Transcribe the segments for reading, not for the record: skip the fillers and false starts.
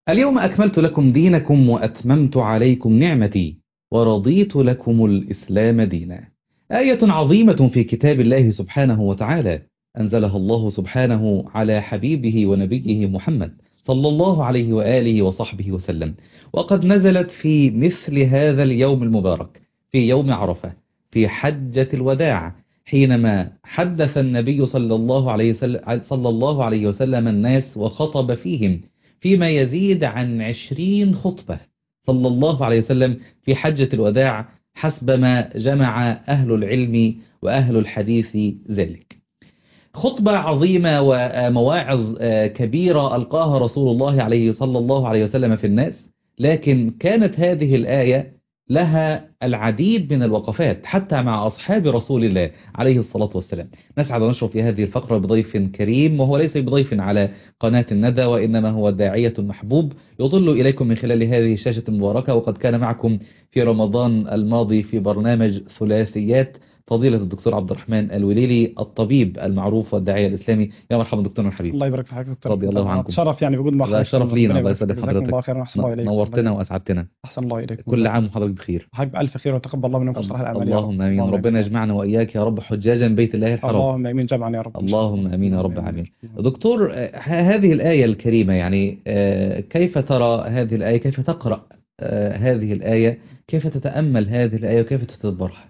اليوم أكملت لكم دينكم وأتممت عليكم نعمتي ورضيت لكم الإسلام دينا. آية عظيمة في كتاب الله سبحانه وتعالى أنزلها الله سبحانه على حبيبه ونبيه محمد صلى الله عليه وآله وصحبه وسلم، وقد نزلت في مثل هذا اليوم المبارك، في يوم عرفة، في حجة الوداع، حينما حدث النبي صلى الله عليه وسلم الناس وخطب فيهم فيما يزيد عن 20 خطبة صلى الله عليه وسلم في حجة الوداع، حسب ما جمع أهل العلم وأهل الحديث ذلك. خطبة عظيمة ومواعظ كبيرة ألقاها رسول الله صلى الله عليه وسلم في الناس، لكن كانت هذه الآية لها العديد من الوقفات حتى مع أصحاب رسول الله عليه الصلاة والسلام. نسعد ونشرف في هذه الفقرة بضيف كريم، وهو ليس بضيف على قناة الندى، وإنما هو داعية محبوب يطل إليكم من خلال هذه الشاشة المباركة، وقد كان معكم في رمضان الماضي في برنامج ثلاثيات فضيلة الدكتور عبد الرحمن الوليلي، الطبيب المعروف والداعية الإسلامي. يا مرحبا دكتورنا الحبيب. الله يبارك في حضرتك دكتور، رضي الله عنكم. شرف يعني بوجود مع حضرتك. شرف لينا، الله يسعدك جزاكم الله حضرتك. خيرا واحسن الله اليكم. نورتنا واسعدتنا. احسن الله اليكم. كل عام وحضرتك بخير. حضرتك بألف خير وتقبل الله منكم صالح الاعمال. اللهم امين. ربنا يجمعنا واياك يا رب حجاجا بيت الله الحرام. اللهم امين جمعا يا رب. اللهم امين يا رب العالمين. دكتور، هذه الآية الكريمة يعني كيف ترى هذه الآية؟ كيف تقرأ هذه الآية؟ كيف تتأمل هذه الآية وكيف تتدبرها؟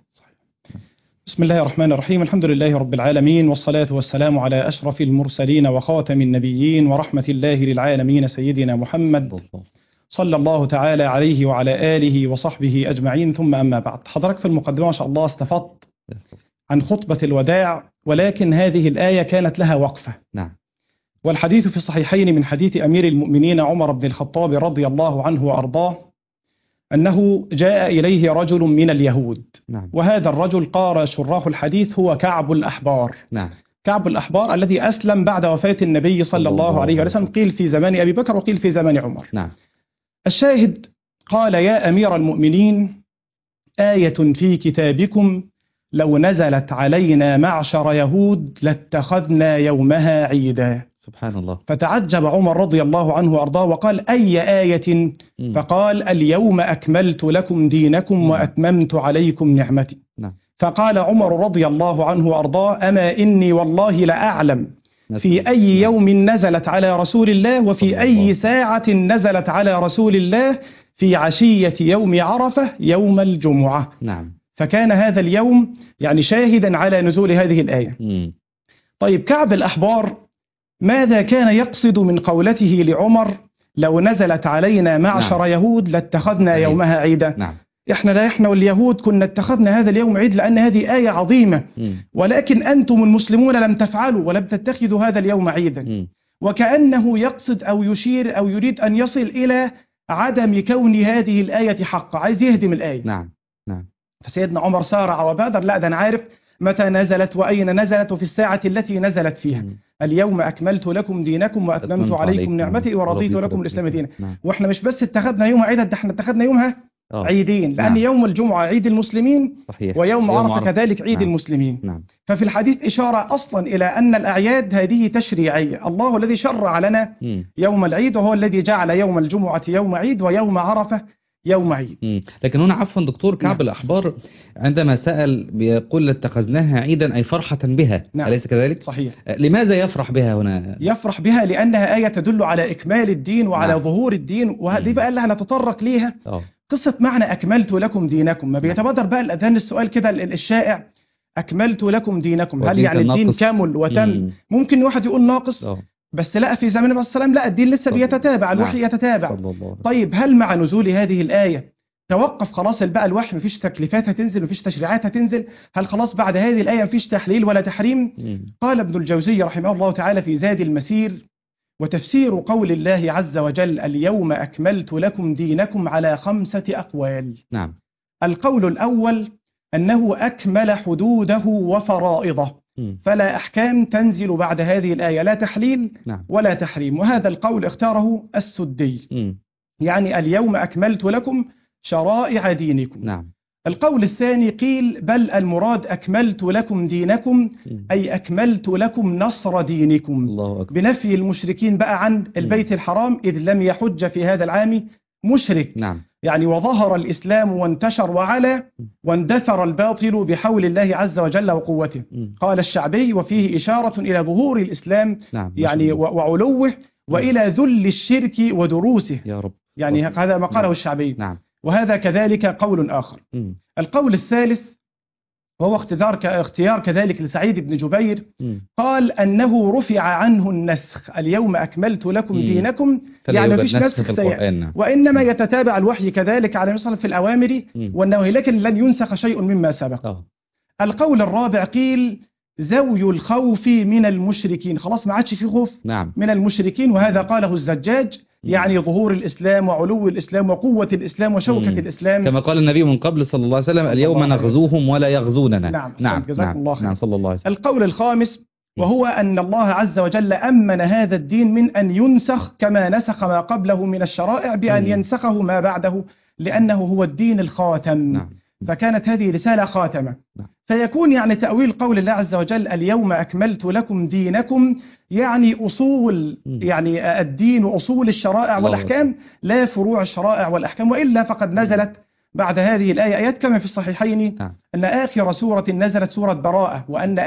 بسم الله الرحمن الرحيم. الحمد لله رب العالمين، والصلاة والسلام على أشرف المرسلين وخاتم النبيين ورحمة الله للعالمين سيدنا محمد صلى الله تعالى عليه وعلى آله وصحبه أجمعين، ثم أما بعد. حضرتك في المقدمة ما شاء الله استفدت عن خطبة الوداع، ولكن هذه الآية كانت لها وقفة. نعم. والحديث في الصحيحين من حديث أمير المؤمنين عمر بن الخطاب رضي الله عنه وأرضاه أنه جاء إليه رجل من اليهود. نعم. وهذا الرجل قال شراح الحديث هو كعب الأحبار. نعم. كعب الأحبار الذي أسلم بعد وفاة النبي صلى الله عليه وسلم، قيل في زمان أبي بكر وقيل في زمان عمر. نعم. الشاهد قال: يا أمير المؤمنين، آية في كتابكم لو نزلت علينا معشر يهود لاتخذنا يومها عيدا. سبحان الله. فتعجب عمر رضي الله عنه وأرضاه وقال: أي آية؟ فقال: اليوم أكملت لكم دينكم وأتممت عليكم نعمتي. نعم. فقال عمر رضي الله عنه وأرضاه: أما إني والله لأعلم في أي يوم نزلت على رسول الله وفي أي ساعة نزلت على رسول الله، في عشية يوم عرفة يوم الجمعة. نعم. فكان هذا اليوم يعني شاهدا على نزول هذه الآية. طيب، كعب الأحبار ماذا كان يقصد من قولته لعمر لو نزلت علينا معشر يهود لاتخذنا يومها عيدا؟ نعم. احنا واليهود كنا اتخذنا هذا اليوم عيد لأن هذه آية عظيمة، ولكن أنتم المسلمون لم تفعلوا ولم تتخذوا هذا اليوم عيدا. وكأنه يقصد أو يشير أو يريد أن يصل إلى عدم كون هذه الآية حقا، عايز يهدم الآية. نعم. نعم. فسيدنا عمر سارع وبادر: لا، ده أنا عارف متى نزلت وأين نزلت وفي الساعة التي نزلت فيها. اليوم أكملت لكم دينكم وأتممت عليكم نعمتي ورضيت لكم الإسلام دينا. وإحنا مش بس اتخذنا يوم عيدا، ده احنا اتخذنا يومها عيدين، لأن يوم الجمعة عيد المسلمين، صحيح. ويوم عرفة كذلك عيد المسلمين. نعم. ففي الحديث إشارة أصلا إلى أن الأعياد هذه تشريعية. الله الذي شرع لنا يوم العيد، وهو الذي جعل يوم الجمعة يوم عيد ويوم عرفة يوم عيد. لكن هنا عفوا دكتور، كعب الأحبار عندما سأل بيقول اتخذناها عيدا أي فرحة بها. نعم. أليس كذلك؟ صحيح. لماذا يفرح بها هنا؟ يفرح بها لأنها آية تدل على إكمال الدين وعلى ظهور الدين، وهذه بقى اللي هنتطرق ليها. قصة معنى أكملت لكم دينكم. ما بيتبادر بقى الأذهان السؤال كده الشائع: أكملت لكم دينكم، هل يعني الدين كامل وتم؟ ممكن واحد يقول ناقص. بس لا، في زمن النبي صلى الله عليه وسلم لا، الدين لسه بيتتابع، الوحي يتتابع. طيب، هل مع نزول هذه الآية توقف خلاص بقى الوحي، مفيش تكليفات هتنزل، مفيش تشريعات هتنزل؟ هل خلاص بعد هذه الآية مفيش تحليل ولا تحريم؟ قال ابن الجوزي رحمه الله تعالى في زاد المسير: وتفسير قول الله عز وجل اليوم أكملت لكم دينكم على 5 أقوال. نعم. القول الأول أنه أكمل حدوده وفرائضه، فلا أحكام تنزل بعد هذه الآية، لا تحليل ولا تحريم. وهذا القول اختاره السدي، يعني اليوم أكملت لكم شرائع دينكم. نعم. القول الثاني قيل بل المراد أكملت لكم دينكم، أي أكملت لكم نصر دينكم، الله أكبر. بنفي المشركين بقى عن البيت الحرام إذ لم يحج في هذا العام مشرك. نعم. يعني وظهر الإسلام وانتشر وعلى واندثر الباطل بحول الله عز وجل وقوته. قال الشعبي وفيه إشارة إلى ظهور الإسلام نعم. يعني وعلوه وإلى ذل الشرك ودروسه يا رب. يعني هذا ما قاله الشعبي. نعم. وهذا كذلك قول آخر. القول الثالث وهو اختيار كذلك لسعيد بن جبير قال أنه رفع عنه النسخ، اليوم أكملت لكم دينكم، يعني ما فيش نسخ وإنما يتتابع الوحي كذلك على مثلا في الأوامر والنواهي، لكن لن ينسخ شيء مما سبق. القول الرابع قيل ذوي الخوف من المشركين، خلاص ما عادش في خوف من المشركين، وهذا قاله الزجاج يعني ظهور الإسلام وعلو الإسلام وقوة الإسلام وشوكة الإسلام، كما قال النبي من قبل صلى الله عليه وسلم اليوم نغزوهم ولا يغزوننا. نعم. جزاكم الله خير. نعم صلى الله عليه وسلم. القول الخامس وهو أن الله عز وجل أمن هذا الدين من أن ينسخ كما نسخ ما قبله من الشرائع بأن ينسخه ما بعده، لأنه هو الدين الخاتم. فكانت هذه رسالة خاتمة. فيكون يعني تأويل قول الله عز وجل اليوم أكملت لكم دينكم يعني أصول يعني الدين وأصول الشرائع والأحكام، لا فروع الشرائع والأحكام، وإلا فقد نزلت بعد هذه الآية آيات كما في الصحيحين أن آخر سورة نزلت سورة براءة، وأن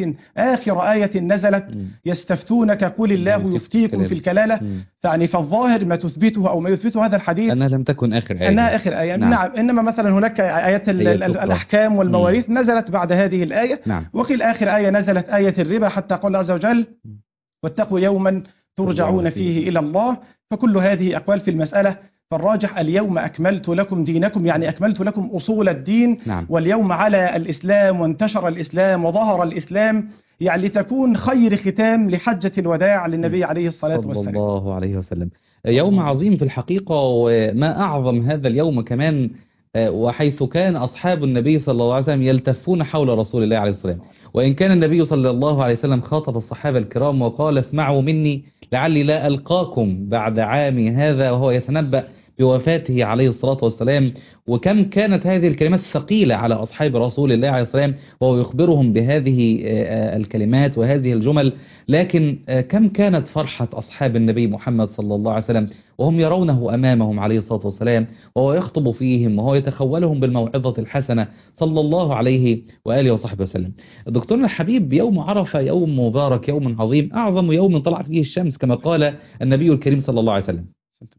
آخر آية نزلت يستفتونك قل الله يفتيكم في الكلالة. يعني فالظاهر ما تثبته أو ما يثبته هذا الحديث أنها لم تكن آخر آية. أنها آخر آية. نعم. إنما مثلا هناك آيات الأحكام والمواريث نزلت بعد هذه الآية. وقيل آخر آية نزلت آية الربا حتى قال الله عز وجل واتقوا يوما ترجعون فيه إلى الله. فكل هذه أقوال في المسألة، فالراجح اليوم أكملت لكم دينكم يعني أكملت لكم أصول الدين. واليوم على الإسلام وانتشر الإسلام وظهر الإسلام، يعني لتكون خير ختام لحجة الوداع للنبي عليه الصلاة والسلام صلى الله عليه وسلم. يوم عظيم في الحقيقة، وما أعظم هذا اليوم كمان وحيث كان أصحاب النبي صلى الله عليه وسلم يلتفون حول رسول الله عليه الصلاة والسلام، وإن كان النبي صلى الله عليه وسلم خاطب الصحابة الكرام وقال اسمعوا مني لعلي لا ألقاكم بعد عامي هذا، وهو يتنبأ بوفاته عليه الصلاة والسلام. وكم كانت هذه الكلمات ثقيلة على أصحاب رسول الله عليه السلام وهو يخبرهم بهذه الكلمات وهذه الجمل، لكن كم كانت فرحة أصحاب النبي محمد صلى الله عليه وسلم وهم يرونه أمامهم عليه الصلاة والسلام وهو يخطب فيهم وهو يتخولهم بالموعظة الحسنة صلى الله عليه وآله وصحبه وسلم. دكتورنا الحبيب، يوم عرفة يوم مبارك، يوم عظيم، أعظم يوم طلع فيه الشمس كما قال النبي الكريم صلى الله عليه وسلم.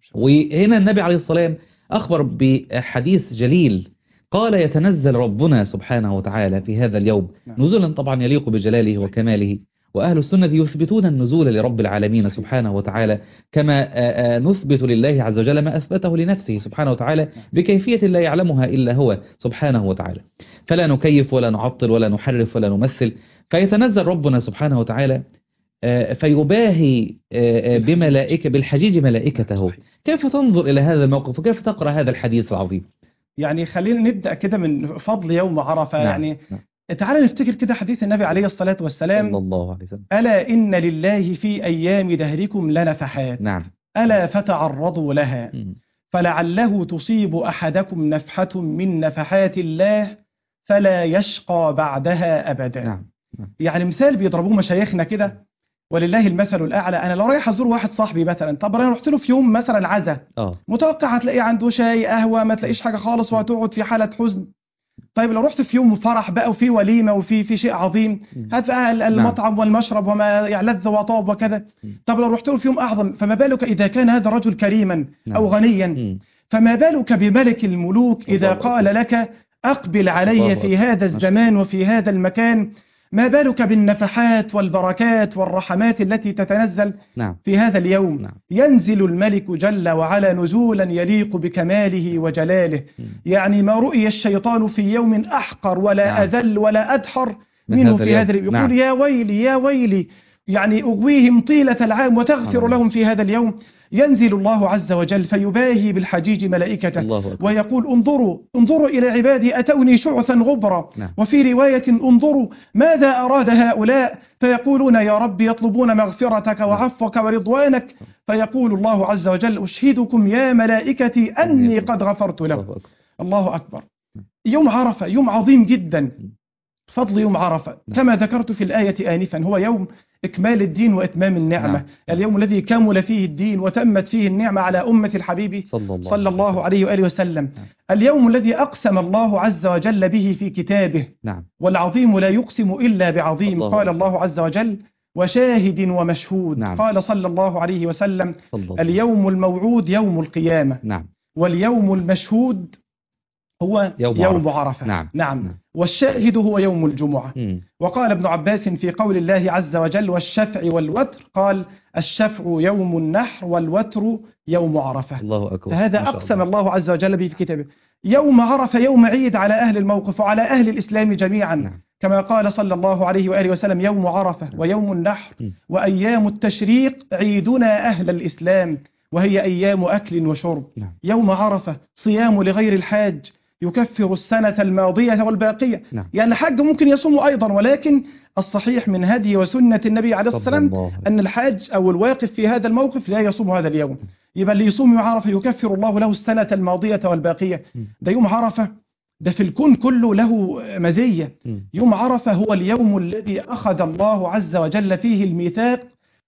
وهنا النبي عليه الصلاة والسلام أخبر بحديث جليل قال يتنزل ربنا سبحانه وتعالى في هذا اليوم نزولا طبعا يليق بجلاله وكماله، وأهل السنة يثبتون النزول لرب العالمين سبحانه وتعالى كما نثبت لله عز وجل ما أثبته لنفسه سبحانه وتعالى بكيفية لا يعلمها إلا هو سبحانه وتعالى، فلا نكيف ولا نعطل ولا نحرف ولا نمثل. فيتنزل ربنا سبحانه وتعالى فيباهي بملائكة بالحجيج ملائكته. كيف تنظر إلى هذا الموقف وكيف تقرأ هذا الحديث العظيم؟ يعني خلينا نبدأ كده من فضل يوم عرفة. يعني تعالى نفتكر كده حديث النبي عليه الصلاة والسلام صلى الله عليه وسلم ألا إن لله في أيام دهركم لنفحات ألا فتعرضوا لها فلعله تصيب أحدكم نفحة من نفحات الله فلا يشقى بعدها أبدا. يعني مثال بيضربوه مشايخنا كده ولله المثل الأعلى. أنا لو رايح أزور واحد صاحبي مثلا، طب أنا رحت له في يوم مثلا عزا، متوقع هتلاقيه عنده شاي قهوة، ما تلاقيش حاجة خالص وهتقعد في حالة حزن. طيب لو رحت في يوم فرح بقى وفي وليمة وفي شيء عظيم، هتبقى المطعم والمشرب وما يعلذ وطاب وكذا. طب لو رحت له في يوم أعظم، فما بالك إذا كان هذا الرجل كريما أو غنيا، فما بالك بملك الملوك إذا قال لك أقبل علي في هذا الزمان وفي هذا المكان، ما بالك بالنفحات والبركات والرحمات التي تتنزل في هذا اليوم. ينزل الملك جل وعلا نزولا يليق بكماله وجلاله. يعني ما رؤي الشيطان في يوم أحقر ولا أذل ولا أدحر منه في هذا اليوم. يقول يا ويلي يا ويلي، يعني أغويهم طيلة العام وتغفر لهم في هذا اليوم. ينزل الله عز وجل فيباهي بالحجيج ملائكته ويقول انظروا إلى عبادي أتوني شعثا غبرا. وفي رواية انظروا ماذا أراد هؤلاء، فيقولون يا رب يطلبون مغفرتك وعفوك ورضوانك، فيقول الله عز وجل أشهدكم يا ملائكتي أني قد غفرت له. الله أكبر. يوم عرفة يوم عظيم جدا، فضل يوم عرفة كما ذكرت في الآية آنفا هو يوم إكمال الدين وإتمام النعمة. اليوم الذي كمل فيه الدين وتمت فيه النعمة على أمة الحبيب صلى الله عليه وآله وسلم. اليوم الذي أقسم الله عز وجل به في كتابه، والعظيم لا يقسم إلا بعظيم. قال الله عز وجل وشاهد ومشهود. قال صلى الله عليه وسلم اليوم الموعود يوم القيامة، واليوم المشهود هو يوم عرفة. نعم. والشاهد هو يوم الجمعة. وقال ابن عباس في قول الله عز وجل والشفع والوتر، قال الشفع يوم النحر والوتر يوم عرفة. الله أكبر. فهذا أقسم الله عز وجل به في كتابه. يوم عرفة يوم عيد على أهل الموقف وعلى أهل الإسلام جميعا. كما قال صلى الله عليه وآله وسلم يوم عرفة ويوم النحر وأيام التشريق عيدنا أهل الإسلام، وهي أيام أكل وشرب. يوم عرفة صيام لغير الحاج يكفر السنة الماضية والباقية. يعني الحاج ممكن يصوم أيضا، ولكن الصحيح من هدي وسنة النبي عليه الصلاة والسلام أن الحاج أو الواقف في هذا الموقف لا يصوم هذا اليوم. يبقى اللي يصوم يوم عرفة يكفر الله له السنة الماضية والباقية. ده يوم عرفة ده في الكون كله له مزية. يوم عرفة هو اليوم الذي أخذ الله عز وجل فيه الميثاق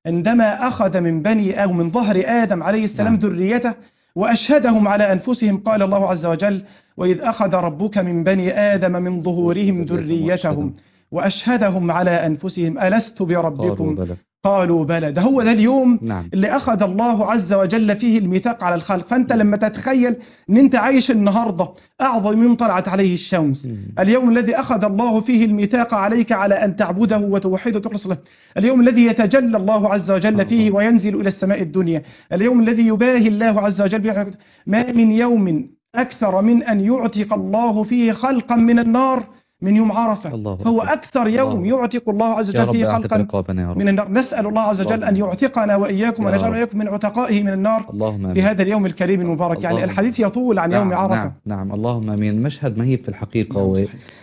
عندما أخذ من بني أو من ظهر آدم عليه السلام ذريته وأشهدهم على أنفسهم. قال الله عز وجل وإذ أخذ ربك من بني آدم من ظهورهم ذريتهم وأشهدهم على أنفسهم ألست بربكم قالوا بلى. ده هو ده اليوم اللي أخذ الله عز وجل فيه الميثاق على الخلق. فأنت لما تتخيل أن أنت عايش النهاردة أعظم من طلعت عليه الشمس، اليوم الذي أخذ الله فيه الميثاق عليك على أن تعبده وتوحده وتخلص له، اليوم الذي يتجلى الله عز وجل فيه وينزل إلى السماء الدنيا، اليوم الذي يباهي الله عز وجل. ما من يوم أكثر من أن يعتق الله فيه خلقا من النار من يوم عرفة. فهو أكثر يوم يعتق الله عز وجل فيه خلقا من النار. نسأل الله عز وجل أن يعتقنا وإياكم ونجعل إياكم من عتقائه من النار في هذا اليوم الكريم المبارك. يعني الحديث يطول عن يوم عرفة. نعم اللهم آمين. مشهد مهيب في الحقيقة.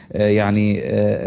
يعني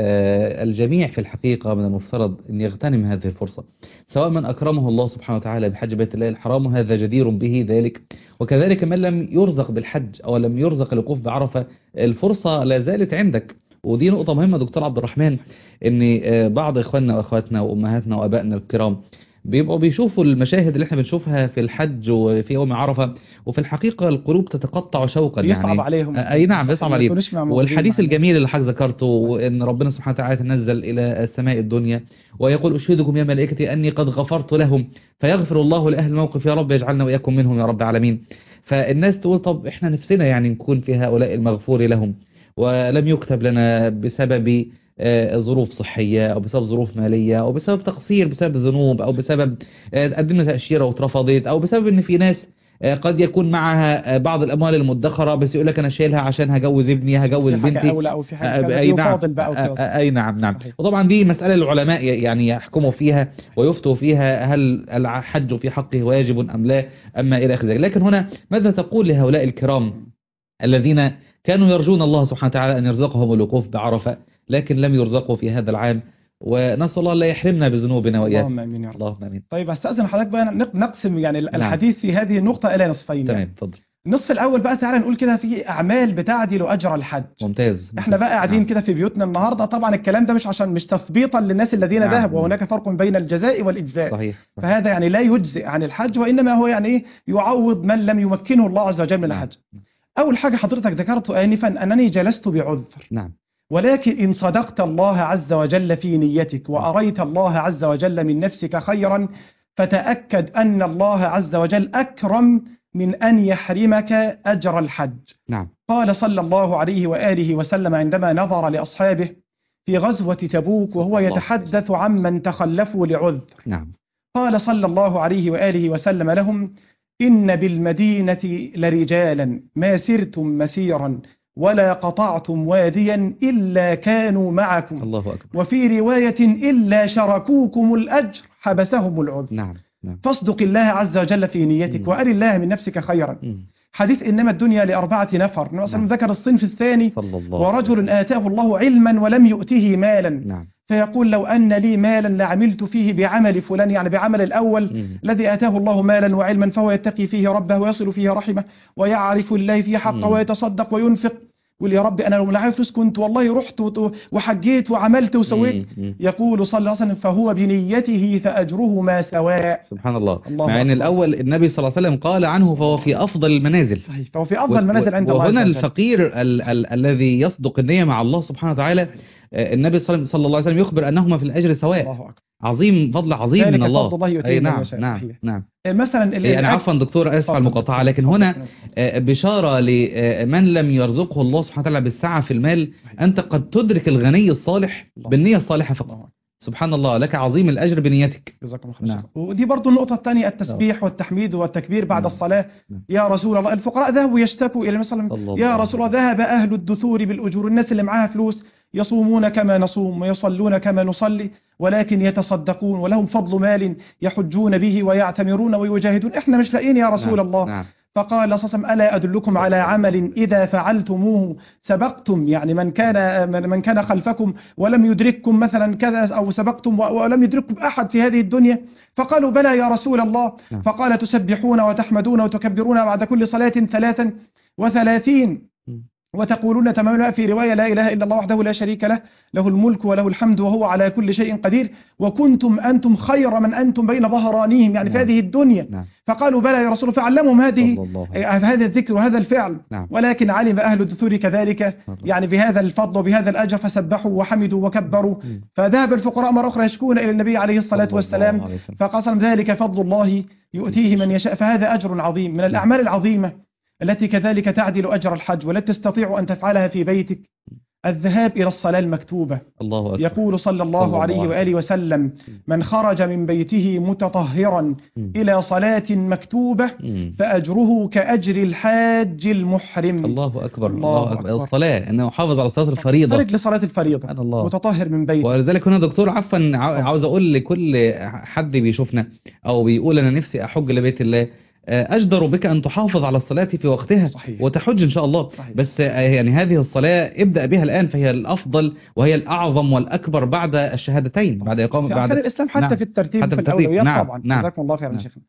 الجميع في الحقيقة من المفترض أن يغتنم هذه الفرصة، سواء من أكرمه الله سبحانه وتعالى بحج بيت الله الحرام وهذا جدير به ذلك، وكذلك من لم يرزق بالحج أو لم يرزق الوقوف بعرفة الفرصة لا زالت عندك. ودي نقطة مهمة دكتور عبد الرحمن، ان بعض اخواننا واخواتنا وامهاتنا وابائنا الكرام بيبقوا بيشوفوا المشاهد اللي احنا بنشوفها في الحج وفي يوم عرفة، وفي الحقيقة القلوب تتقطع شوقا. بيصعب عليهم. اي نعم بيصعب عليهم. والحديث الجميل اللي حضرتك ذكرته ان ربنا سبحانه وتعالى تنزل الى السماء الدنيا ويقول اشهدكم يا ملائكتي اني قد غفرت لهم فيغفر الله لاهل الموقف يا رب يجعلنا واياكم منهم يا رب العالمين. فالناس تقول طب احنا نفسنا يعني نكون في هؤلاء المغفور لهم، ولم يكتب لنا بسبب ظروف صحية أو بسبب ظروف مالية أو بسبب تقصير بسبب ذنوب أو بسبب قدمنا تأشيرة واترفضت أو بسبب أن في ناس قد يكون معها بعض الأموال المدخرة بس يقول لك أنا شايلها عشان هجوز ابني هجوز بنتي أو في حاجة يفاضل بقى أي نعم. وطبعا دي مسألة العلماء يعني يحكموا فيها ويفتوا فيها هل الحج في حقه واجب أم لا أما إلى آخر ذلك. لكن هنا ماذا تقول لهؤلاء الكرام الذين كانوا يرجون الله سبحانه وتعالى أن يرزقهم الوقوف بعرفة لكن لم يرزقوا في هذا العام، ونسأل الله لا يحرمنا بذنوبنا وإياكم. اللهم آمين يا رب. اللهم آمين. طيب أستأذن حضرتك بقى نقسم يعني الحديث في هذه النقطة إلى نصفين. تمام يعني. اتفضل. النصف الأول بقى تعالى نقول كده في أعمال بتعدل أجر الحج. ممتاز. احنا بقى قاعدين كده في بيوتنا النهاردة، طبعا الكلام ده مش تثبيطا للناس الذين ذهبوا، وهناك فرق بين الجزاء والإجزاء. صحيح. فهذا يعني لا يجزئ عن الحج، وإنما هو يعني إيه يعوض من لم يمكنه الله عز وجل من الحج. أول حاجة حضرتك ذكرت آنفا أنني جلست بعذر. نعم. ولكن إن صدقت الله عز وجل في نيتك وأريت الله عز وجل من نفسك خيرا فتأكد أن الله عز وجل أكرم من أن يحرمك أجر الحج. نعم. قال صلى الله عليه وآله وسلم عندما نظر لأصحابه في غزوة تبوك وهو يتحدث عمن تخلفوا لعذر. نعم. قال صلى الله عليه وآله وسلم لهم إن بالمدينة لرجالا ما سرتم مسيرا ولا قطعتم واديا إلا كانوا معكم. الله أكبر. وفي رواية إلا شركوكم الأجر حبسهم العذر. نعم. فاصدق الله عز وجل في نيتك وأر الله من نفسك خيرا. حديث إنما الدنيا ل4 نفر. نعم. ذكر الصنف الثاني ورجل آتاه الله علما ولم يؤته مالا. نعم. فيقول لو أن لي مالا لعملت فيه بعمل فلان، يعني بعمل الأول الذي آتاه الله مالا وعلما فهو يتقي فيه ربه ويصل فيه رحمه ويعرف الله فيه حقه ويتصدق وينفق يقول يا رب أنا لو معايا فلوس كنت والله رحت وحجيت وعملت وسويت. يقول صلى الله عليه وسلم فهو بنيته فأجرهما سواء. سبحان الله. الله مع أن أكبر. الأول النبي صلى الله عليه وسلم قال عنه فهو في أفضل المنازل. صحيح، فهو في أفضل المنازل عند الله عز وهنا وجل. الفقير الذي يصدق النية مع الله سبحانه وتعالى، النبي صلى الله عليه وسلم يخبر أنهما في الأجر سواء. الله أكبر. عظيم، فضل عظيم من الله. فضل الله يؤتيه من نعم يشاء. نعم صحيح. نعم. مثلا أنا عفوا دكتور أسف على المقاطعة، لكن هنا بشارة لمن لم يرزقه الله سبحانه وتعالى بالسعة في المال، أنت قد تدرك الغني الصالح بالنية الصالحة فقط. سبحان الله، لك عظيم الأجر بنيتك. جزاكم الله خير. ودي برضو النقطة الثانية، التسبيح والتحميد والتكبير بعد الصلاة. يا رسول الله، الفقراء ذهبوا يشتكوا إلى مثلا يا رسول الله ذهب أهل الدثور بالأجور، الناس اللي معاها فلوس يصومون كما نصوم ويصلون كما نصلي ولكن يتصدقون ولهم فضل مال يحجون به ويعتمرون ويجاهدون، احنا مش لاقيين يا رسول الله. نعم. فقال صلى الله عليه وسلم ألا أدلكم على عمل إذا فعلتموه سبقتم، يعني من كان خلفكم ولم يدرككم مثلا كذا، أو سبقتم ولم يدرككم أحد في هذه الدنيا. فقالوا بلى يا رسول الله. فقال تسبحون وتحمدون وتكبرون بعد كل صلاة 33 وتقولون تماما في رواية لا إله إلا الله وحده لا شريك له، له الملك وله الحمد وهو على كل شيء قدير، وكنتم أنتم خير من أنتم بين ظهرانيهم، يعني في هذه الدنيا. فقالوا بلى يا رسول الله، فعلمهم هذا الذكر وهذا الفعل. ولكن علم أهل الدثور كذلك يعني بهذا الفضل وبهذا الأجر فسبحوا وحمدوا وكبروا. فذهب الفقراء مرة أخرى يشكون إلى النبي عليه الصلاة والسلام، فقال ذلك فضل الله يؤتيه من يشاء. فهذا أجر عظيم من الأعمال العظيمة التي كذلك تعدل أجر الحج ولا تستطيع أن تفعلها في بيتك، الذهاب إلى الصلاة المكتوبة. الله أكبر. يقول صلى الله عليه وآله وسلم من خرج من بيته متطهرا إلى صلاة مكتوبة فأجره كأجر الحاج المحرم. الله أكبر. الله أكبر. الصلاة أنه حافظ على صلاة الفريضة، خرج لصلاة الفريضة متطهر من بيته. ولذلك هنا دكتور عفوا عاوز أقول لكل حد بيشوفنا أو بيقول أنا نفسي أحج لبيت الله، أجدر بك أن تحافظ على الصلاة في وقتها. صحيح. وتحج إن شاء الله. صحيح. بس يعني هذه الصلاة ابدأ بها الآن، فهي الأفضل وهي الأعظم والأكبر بعد الشهادتين، بعد إقامة بعد الإسلام حتى في الترتيب في الأولويات. طبعا. جزاكم الله خيرا شيخنا.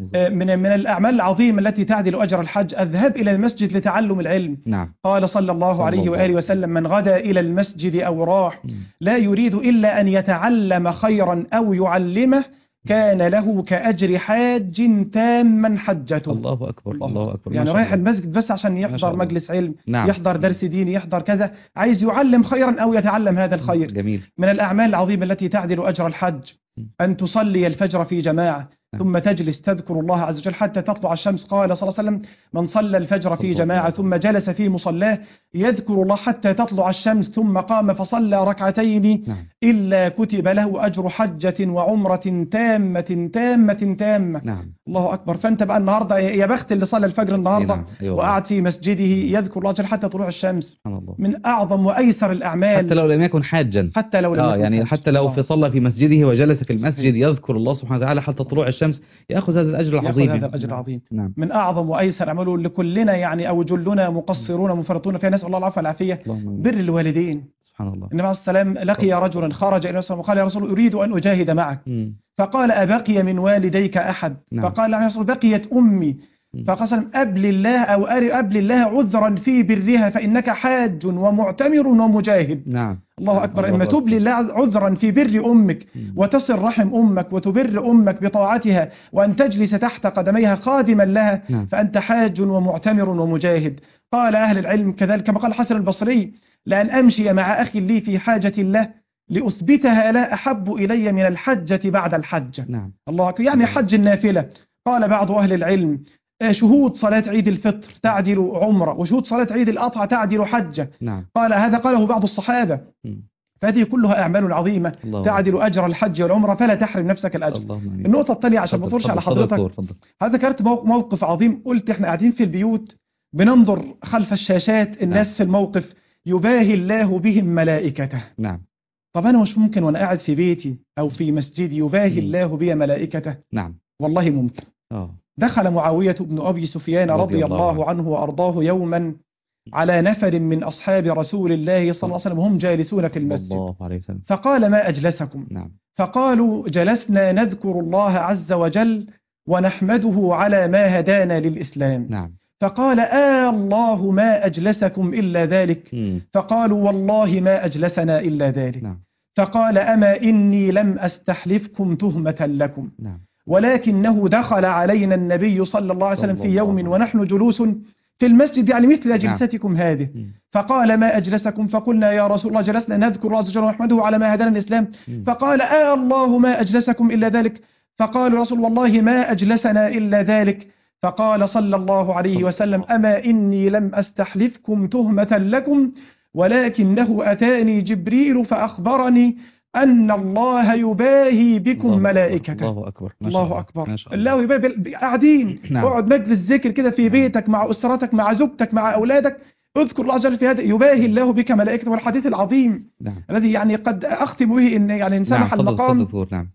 من الأعمال العظيمة التي تعدل أجر الحج الذهاب إلى المسجد لتعلم العلم. قال صلى الله عليه وآله وسلم من غدا إلى المسجد أو راح لا يريد إلا أن يتعلم خيرا أو يعلمه كان له كأجر حاج تاما حجته. الله أكبر. الله أكبر. يعني رايح المسجد بس عشان يحضر مجلس علم، يحضر درس ديني، يحضر كذا، عايز يعلم خيرا أو يتعلم هذا الخير. جميل. من الأعمال العظيمة التي تعدل أجر الحج أن تصلي الفجر في جماعة ثم تجلس تذكر الله عز وجل حتى تطلع الشمس. قال صلى الله عليه وسلم من صلى الفجر في جماعة ثم جلس في مصلاه يذكر الله حتى تطلع الشمس ثم قام فصلى ركعتين إلا كتب له أجر حجة وعمرة تامة تامة تامة. الله أكبر. فأنت بقى النهاردة يا بخت اللي صلى الفجر النهاردة وقعد في مسجده يذكر الله جل حتى طلوع الشمس. من أعظم وأيسر الأعمال حتى لو لم يكن حاجا، حتى لو لم يكن يعني حتى لو في صلى في مسجده وجلس في المسجد يذكر الله سبحانه وتعالى حتى طلوع الشمس يأخذ هذا الأجر العظيم. هذا الأجر العظيم. من أعظم وأيسر أعماله لكلنا يعني أو جلنا مقصرون مفرطون فيها، نسأل الله العافية والعافية. بر الوالدين. سبحان الله. النبي عليه السلام لقي رجلا خرج إلى رسول وقال يا رسول أريد أن أجاهد معك. فقال أبقي من والديك أحد؟ فقال يا رسول بقيت أمي. فقال أبل الله أو أبل الله عذرا في برها فإنك حاج ومعتمر ومجاهد. الله أكبر. إما تبلي الله عذرا في بر أمك وتصل رحم أمك وتبر أمك بطاعتها وأن تجلس تحت قدميها خادما لها فأنت حاج ومعتمر ومجاهد. قال أهل العلم كذلك كما قال الحسن البصري لأن أمشي مع أخي لي في حاجة له لأثبتها لا أحب إلي من الحجة بعد الحجة. الله أكبر. يعني حج النافلة. قال بعض أهل العلم شهود صلاة عيد الفطر تعدل عمرة وشهود صلاة عيد الأضحى تعدل حجة. قال هذا قاله بعض الصحابة. فهذه كلها أعمال عظيمة تعدل أجر الحج والعمرة فلا تحرم نفسك الأجر. النقطة الثانية عشان ما اطولش على حضرتك، هذا ذكرت موقف عظيم. قلت احنا قاعدين في البيوت بننظر خلف الشاشات الناس في الموقف يباهي الله بهم ملائكته. طب أنا مش ممكن وأنا قاعد في بيتي أو في مسجدي يباهي الله بي ملائكته؟ والله ممكن. دخل معاوية بن أبي سفيان رضي الله عنه وأرضاه يوما على نفر من أصحاب رسول الله صلى الله عليه وسلم هم جالسون في المسجد فقال ما أجلسكم؟ فقالوا جلسنا نذكر الله عز وجل ونحمده على ما هدانا للإسلام. فقال الله ما أجلسكم إلا ذلك. فقالوا والله ما أجلسنا إلا ذلك. فقال أما إني لم أستحلفكم تهمة لكم، ولكنه دخل علينا النبي صلى الله عليه وسلم في يوم ونحن جلوس في المسجد، يعني مثل جلستكم هذه، فقال ما أجلسكم؟ فقلنا يا رسول الله جلسنا نذكر الله عز وجل ونحمده على ما هدانا الإسلام. فقال الله ما أجلسكم إلا ذلك. فقال رسول والله ما أجلسنا إلا ذلك. فقال صلى الله عليه وسلم أما إني لم أستحلفكم تهمة لكم، ولكنه أتاني جبريل فأخبرني أن الله يباهي بكم ملائكته. الله أكبر. الله أكبر. الله يباهي قاعدين. اقعد مجلس ذكر كده في بيتك مع أسرتك مع زوجتك مع أولادك، اذكر الله عز وجل في هذا، يباهي الله بك ملائكته. والحديث العظيم الذي يعني قد أختم به إن يعني إن سمح المقام.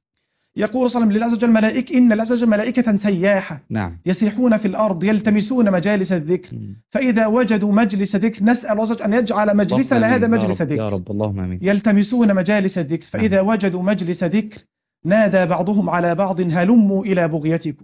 يقول صلى الله عليه وسلم إن الله عز وجل ملائكة سياحة يسيحون في الأرض يلتمسون مجالس الذكر، فإذا وجدوا مجلس ذكر نسأل الله عز وجل أن يجعل مجلسنا هذا مجلس ذكر يا رب، اللهم آمين. يلتمسون مجالس الذكر، فإذا وجدوا مجلس ذكر نادى بعضهم على بعض هلموا إلى بغيتكم،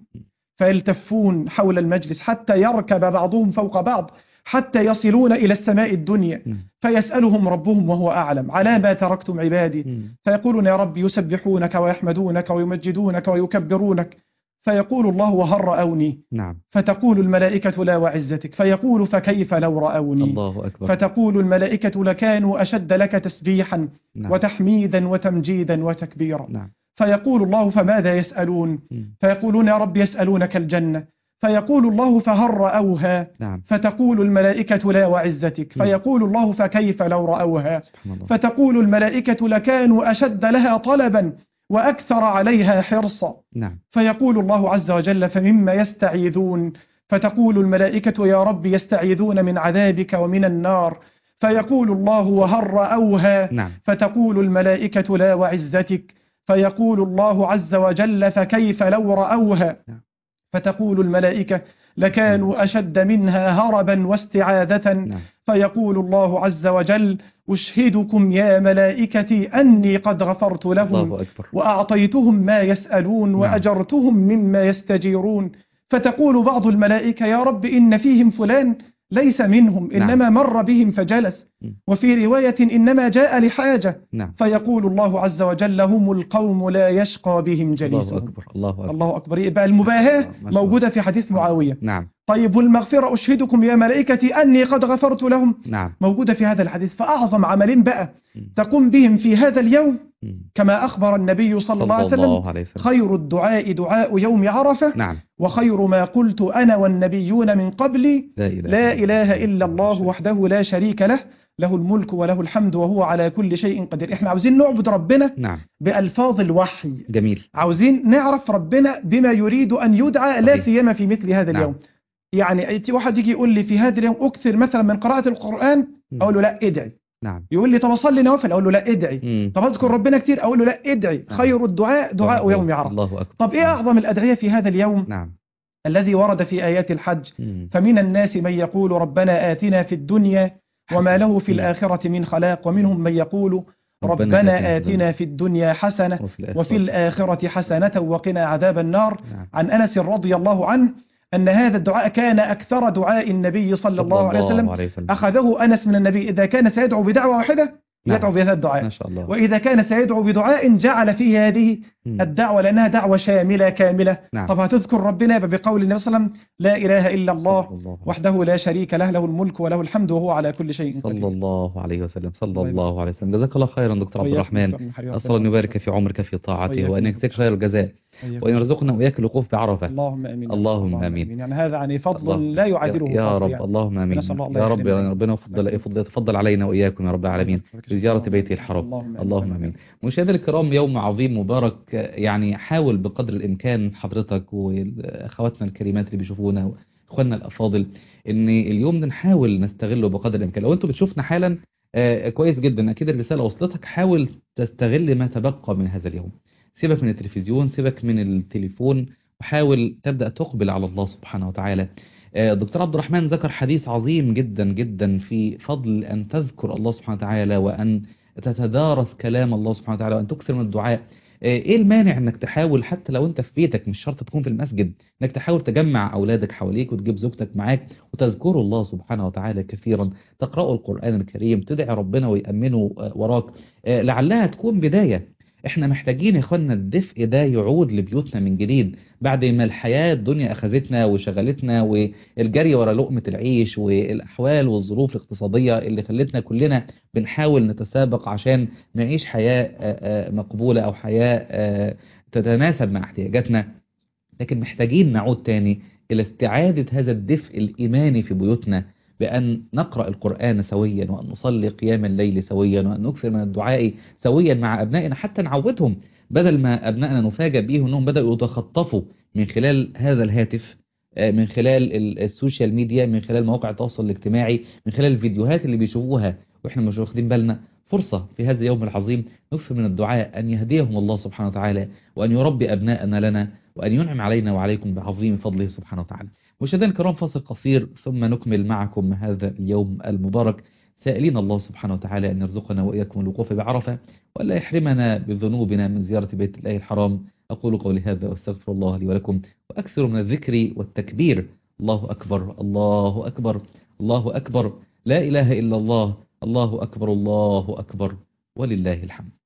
فيلتفون حول المجلس حتى يركب بعضهم فوق بعض حتى يصلون إلى السماء الدنيا، فيسألهم ربهم وهو أعلم على ما تركتم عبادي، فيقولون يا رب يسبحونك ويحمدونك ويمجدونك ويكبرونك، فيقول الله وهل رأوني؟ فتقول الملائكة لا وعزتك، فيقول فكيف لو رأوني؟ الله أكبر. فتقول الملائكة لكانوا أشد لك تسبيحا وتحميدا وتمجيدا وتكبيرا. فيقول الله فماذا يسألون؟ فيقولون يا رب يسألونك الجنة، فيقول الله فهل رأوها؟ فتقول الملائكة لا وعزتك، فيقول الله فكيف لو رأوها؟ فتقول الملائكة لكانوا أشد لها طلبا وأكثر عليها حرصا. فيقول الله عز وجل فمما يستعيذون؟ فتقول الملائكة يا رب يستعيذون من عذابك ومن النار، فيقول الله وهل رأوها؟ فتقول الملائكة لا وعزتك، فيقول الله عز وجل فكيف لو رأوها؟ فتقول الملائكة لكانوا أشد منها هربا واستعاذة. فيقول الله عز وجل أشهدكم يا ملائكتي أني قد غفرت لهم وأعطيتهم ما يسألون وأجرتهم مما يستجيرون. فتقول بعض الملائكة يا رب إن فيهم فلان ليس منهم إنما مر بهم فجلس، وفي رواية إنما جاء لحاجة. فيقول الله عز وجل هم القوم لا يشقى بهم جليسهم. الله أكبر. الله أكبر. الله أكبر. يبقى المباهاة موجودة في حديث معاوية. طيب والمغفرة أشهدكم يا ملائكتي أني قد غفرت لهم موجودة في هذا الحديث. فأعظم عملين بقى تقوم بهم في هذا اليوم كما أخبر النبي صلى الله عليه وسلم خير الدعاء دعاء يوم عرفة، وخير ما قلت أنا والنبيون من قبلي لا إله إلا الله وحده لا شريك له له الملك وله الحمد وهو على كل شيء قدير. احنا عاوزين نعبد ربنا بألفاظ الوحي. جميل. عاوزين نعرف ربنا بما يريد أن يدعى لا سيما في مثل هذا اليوم. يعني واحد يجي يقول لي في هذا اليوم أكثر مثلا من قراءة القرآن، أقول له لا ادعي. يقول لي طب أصلي نوافل، أقول له لا ادعي. طب أذكر ربنا كتير، أقول له لا ادعي. خير الدعاء دعاء يوم عرفة. طب إيه أعظم الأدعية في هذا اليوم؟ الذي ورد في آيات الحج فمن الناس من يقول ربنا آتنا في الدنيا وما له في الآخرة من خلاق، ومنهم من يقول ربنا آتنا في الدنيا حسنة وفي الآخرة حسنة وقنا عذاب النار. عن أنس رضي الله عنه أن هذا الدعاء كان أكثر دعاء النبي صلى الله عليه وسلم. أخذه أنس من النبي إذا كان سيدعو بدعوة واحدة يدعو بهذا الدعاء، ما شاء الله. وإذا كان سيدعو بدعاء جعل فيه هذه الدعوة لأنها دعوة شاملة كاملة. طب هتذكر ربنا بقول النبي صلى الله عليه وسلم لا إله إلا الله وحده لا شريك له له الملك وله الحمد وهو على كل شيء قدير. صلى الله عليه وسلم. صلى الله عليه وسلم. جزاك الله خيرا دكتور عبد الرحمن، أسأل أن يبارك في عمرك في طاعته وأن يجزيك خير الجزاء وأن يرزقنا وإياك الوقوف بعرفة. اللهم آمين. اللهم آمين. يعني هذا يعني فضل لا يعادله يا رب. يعني. اللهم آمين يا رب. ربنا يتفضل علينا وإياكم يا رب العالمين بزيارة بيته الحرام. اللهم آمين. مشاهدينا الكرام، يوم عظيم مبارك، يعني حاول بقدر الإمكان حضرتك وأخواتنا الكريمات اللي بيشوفونا وأخواننا الأفاضل إن اليوم ده نحاول نستغله بقدر الإمكان. لو أنتم بتشوفنا حالا كويس جدا، أكيد الرسالة وصلتك. حاول تستغل ما تبقى من هذا اليوم، سيبك من التلفزيون، سيبك من التليفون، وحاول تبدأ تقبل على الله سبحانه وتعالى. دكتور عبد الرحمن ذكر حديث عظيم جدا جدا في فضل أن تذكر الله سبحانه وتعالى وأن تتدارس كلام الله سبحانه وتعالى وأن تكثر من الدعاء. ايه المانع انك تحاول حتى لو انت في بيتك، مش شرط تكون في المسجد، انك تحاول تجمع اولادك حواليك وتجيب زوجتك معاك وتذكروا الله سبحانه وتعالى كثيرا، تقرأوا القرآن الكريم، تدعي ربنا ويأمنوا وراك، لعلها تكون بداية. احنا محتاجين يا اخوانا الدفء ده يعود لبيوتنا من جديد، بعد ما الحياة الدنيا اخذتنا وشغلتنا والجري ورا لقمة العيش والاحوال والظروف الاقتصادية اللي خلتنا كلنا بنحاول نتسابق عشان نعيش حياة مقبولة او حياة تتناسب مع احتياجاتنا. لكن محتاجين نعود تاني إلى استعادة هذا الدفء الإيماني في بيوتنا، بأن نقرأ القرآن سويا، وأن نصلي قيام الليل سويا، وأن نكثر من الدعاء سويا مع أبنائنا حتى نعودهم، بدل ما أبنائنا نفاجأ بيهم أنهم بدأوا يتخطفوا من خلال هذا الهاتف، من خلال السوشيال ميديا، من خلال مواقع التواصل الاجتماعي، من خلال الفيديوهات اللي بيشوفوها وإحنا مش واخدين بالنا. فرصة في هذا اليوم العظيم نكثر من الدعاء أن يهديهم الله سبحانه وتعالى، وأن يربي أبناءنا لنا، وأن ينعم علينا وعليكم بعظيم فضله سبحانه وتعالى. مشاهدينا الكرام، فاصل قصير ثم نكمل معكم هذا اليوم المبارك، سائلين الله سبحانه وتعالى أن يرزقنا وإياكم الوقوف بعرفة، ولا يحرمنا بذنوبنا من زيارة بيت الله الحرام. أقول قولي هذا وأستغفر الله لي ولكم، وأكثر من الذكر والتكبير. الله أكبر، الله أكبر، الله أكبر، لا إله إلا الله، الله أكبر، الله أكبر، ولله الحمد.